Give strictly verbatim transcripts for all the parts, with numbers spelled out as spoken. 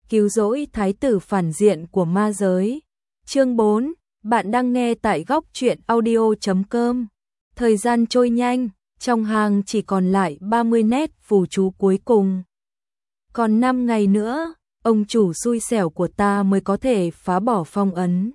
cứu rỗi thái tử phản diện của ma giới. Chương bốn, bạn đang nghe tại góc truyện audio chấm com. Thời gian trôi nhanh, trong hàng chỉ còn lại ba mươi nét phù chú cuối cùng. Còn năm ngày nữa, ông chủ xui xẻo của ta mới có thể phá bỏ phong ấn.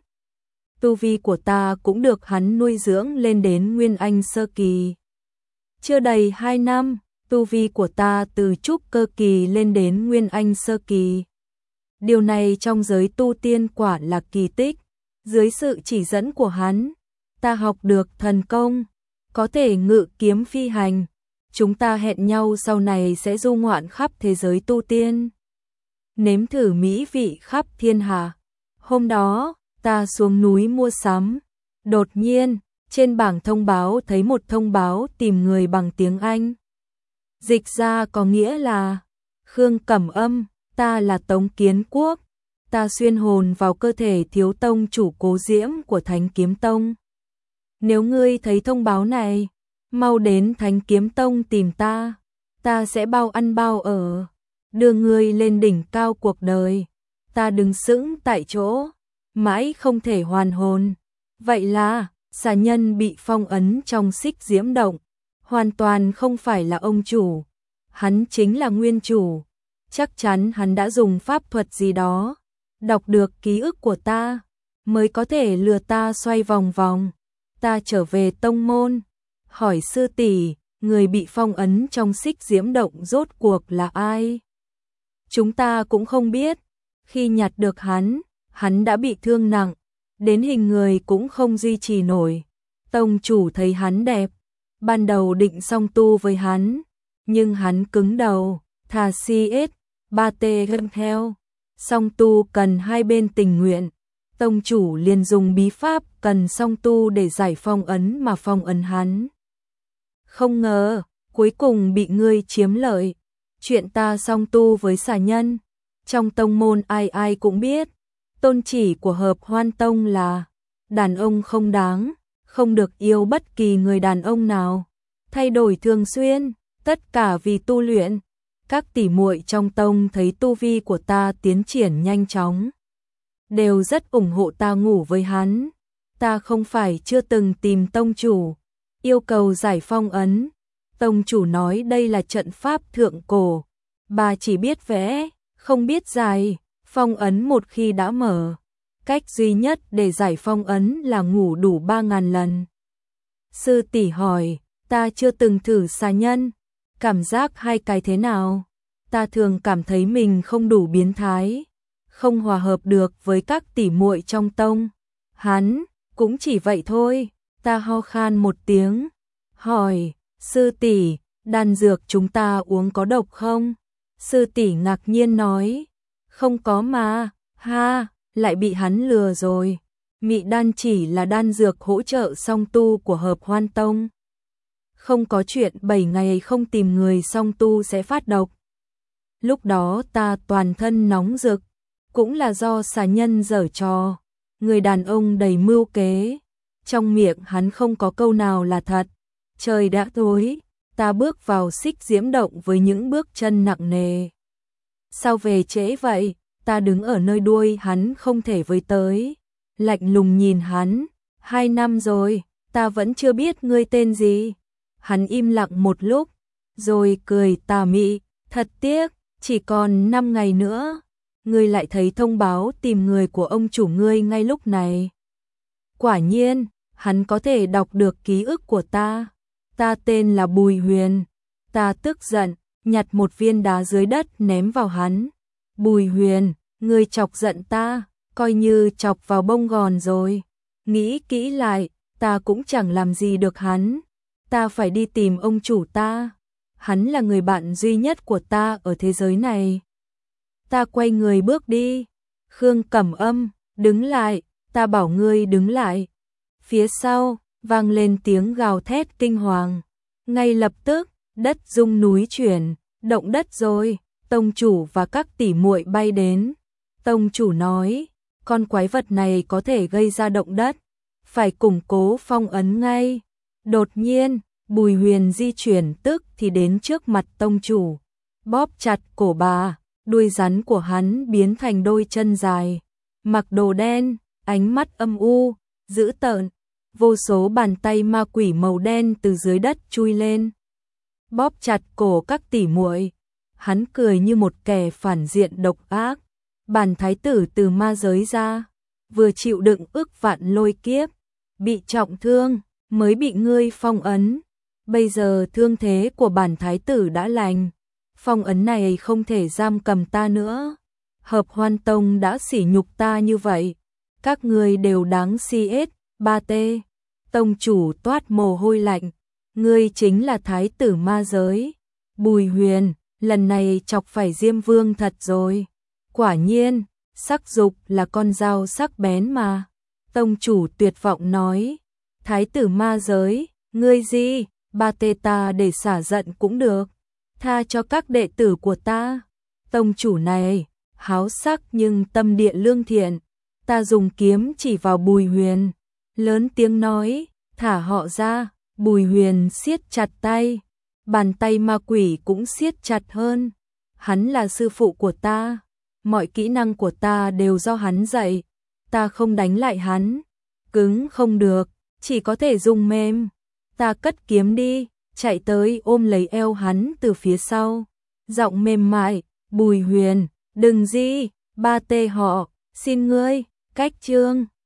Tu vi của ta cũng được hắn nuôi dưỡng lên đến Nguyên Anh sơ kỳ. Chưa đầy hai năm, tu vi của ta từ trúc cơ kỳ lên đến Nguyên Anh sơ kỳ. Điều này trong giới tu tiên quả là kỳ tích. Dưới sự chỉ dẫn của hắn, ta học được thần công, có thể ngự kiếm phi hành. Chúng ta hẹn nhau sau này sẽ du ngoạn khắp thế giới tu tiên, nếm thử mỹ vị khắp thiên hạ. Hôm đó, ta xuống núi mua sắm. Đột nhiên, trên bảng thông báo thấy một thông báo tìm người bằng tiếng Anh. Dịch ra có nghĩa là: Khương Cẩm Âm, ta là Tống Kiến Quốc. Ta xuyên hồn vào cơ thể thiếu tông chủ Cố Diễm của Thánh Kiếm Tông. Nếu ngươi thấy thông báo này, mau đến Thánh Kiếm Tông tìm ta. Ta sẽ bao ăn bao ở, đưa ngươi lên đỉnh cao cuộc đời. Ta đứng sững tại chỗ, mãi không thể hoàn hồn. Vậy là, xà nhân bị phong ấn trong Xích Diễm Động. Hoàn toàn không phải là ông chủ. Hắn chính là nguyên chủ. Chắc chắn hắn đã dùng pháp thuật gì đó, đọc được ký ức của ta, mới có thể lừa ta xoay vòng vòng. Ta trở về tông môn, hỏi sư tỷ, người bị phong ấn trong Xích Diễm Động rốt cuộc là ai? Chúng ta cũng không biết. Khi nhặt được hắn, hắn đã bị thương nặng, đến hình người cũng không duy trì nổi. Tông chủ thấy hắn đẹp, ban đầu định song tu với hắn, nhưng hắn cứng đầu, thà si ết, ba tê gân theo. Song tu cần hai bên tình nguyện. Tông chủ liền dùng bí pháp cần song tu để giải phong ấn mà phong ấn hắn. Không ngờ, cuối cùng bị ngươi chiếm lợi. Chuyện ta song tu với xà nhân, trong tông môn ai ai cũng biết. Tôn chỉ của Hợp Hoan Tông là đàn ông không đáng, không được yêu bất kỳ người đàn ông nào, thay đổi thường xuyên, tất cả vì tu luyện. Các tỷ muội trong tông thấy tu vi của ta tiến triển nhanh chóng, đều rất ủng hộ ta ngủ với hắn. Ta không phải chưa từng tìm tông chủ, yêu cầu giải phong ấn. Tông chủ nói đây là trận pháp thượng cổ, bà chỉ biết vẽ, không biết giải. Phong ấn một khi đã mở, cách duy nhất để giải phong ấn là ngủ đủ ba ngàn lần. Sư tỷ hỏi, ta chưa từng thử xà nhân, cảm giác hai cái thế nào? Ta thường cảm thấy mình không đủ biến thái, không hòa hợp được với các tỷ muội trong tông. Hắn cũng chỉ vậy thôi. Ta ho khan một tiếng, hỏi, sư tỷ, đan dược chúng ta uống có độc không? Sư tỷ ngạc nhiên nói, không có mà. Ha, lại bị hắn lừa rồi. Mị đan chỉ là đan dược hỗ trợ song tu của Hợp Hoan Tông. Không có chuyện bảy ngày không tìm người song tu sẽ phát độc. Lúc đó ta toàn thân nóng rực, cũng là do xà nhân giở trò. Người đàn ông đầy mưu kế, trong miệng hắn không có câu nào là thật. Trời đã tối, ta bước vào Xích Diễm Động với những bước chân nặng nề. Sao về trễ vậy? Ta đứng ở nơi đuôi hắn không thể với tới, lạnh lùng nhìn hắn. Hai năm rồi, ta vẫn chưa biết ngươi tên gì. Hắn im lặng một lúc, rồi cười tà mị, thật tiếc, chỉ còn năm ngày nữa, ngươi lại thấy thông báo tìm người của ông chủ ngươi ngay lúc này. Quả nhiên, hắn có thể đọc được ký ức của ta. Ta tên là Bùi Huyền. Ta tức giận, nhặt một viên đá dưới đất ném vào hắn. Bùi Huyền, ngươi chọc giận ta, coi như chọc vào bông gòn rồi. Nghĩ kỹ lại, ta cũng chẳng làm gì được hắn. Ta phải đi tìm ông chủ ta. Hắn là người bạn duy nhất của ta ở thế giới này. Ta quay người bước đi. Khương Cẩm Âm, đứng lại, ta bảo ngươi đứng lại. Phía sau, vang lên tiếng gào thét kinh hoàng. Ngay lập tức, đất rung núi chuyển, động đất rồi. Tông chủ và các tỷ muội bay đến. Tông chủ nói, con quái vật này có thể gây ra động đất, phải củng cố phong ấn ngay. Đột nhiên, Bùi Huyền di chuyển tức thì đến trước mặt tông chủ, bóp chặt cổ bà, đuôi rắn của hắn biến thành đôi chân dài, mặc đồ đen, ánh mắt âm u, dữ tợn, vô số bàn tay ma quỷ màu đen từ dưới đất chui lên, bóp chặt cổ các tỷ muội. Hắn cười như một kẻ phản diện độc ác. Bản thái tử từ ma giới ra, vừa chịu đựng ức vạn lôi kiếp, bị trọng thương, mới bị ngươi phong ấn. Bây giờ thương thế của bản thái tử đã lành, phong ấn này không thể giam cầm ta nữa. Hợp Hoan Tông đã sỉ nhục ta như vậy, các ngươi đều đáng si ết. Ba tê, tông chủ toát mồ hôi lạnh, ngươi chính là thái tử ma giới. Bùi Huyền, lần này chọc phải Diêm Vương thật rồi. Quả nhiên, sắc dục là con dao sắc bén mà. Tông chủ tuyệt vọng nói, thái tử ma giới, ngươi gì, ba tê ta để xả giận cũng được, tha cho các đệ tử của ta. Tông chủ này, háo sắc nhưng tâm địa lương thiện. Ta dùng kiếm chỉ vào Bùi Huyền, lớn tiếng nói, thả họ ra. Bùi Huyền siết chặt tay, bàn tay ma quỷ cũng siết chặt hơn. Hắn là sư phụ của ta, mọi kỹ năng của ta đều do hắn dạy, ta không đánh lại hắn, cứng không được, chỉ có thể dùng mềm. Ta cất kiếm đi, chạy tới ôm lấy eo hắn từ phía sau, giọng mềm mại, Bùi Huyền, đừng gì, ba tê họ, xin ngươi, cách chương.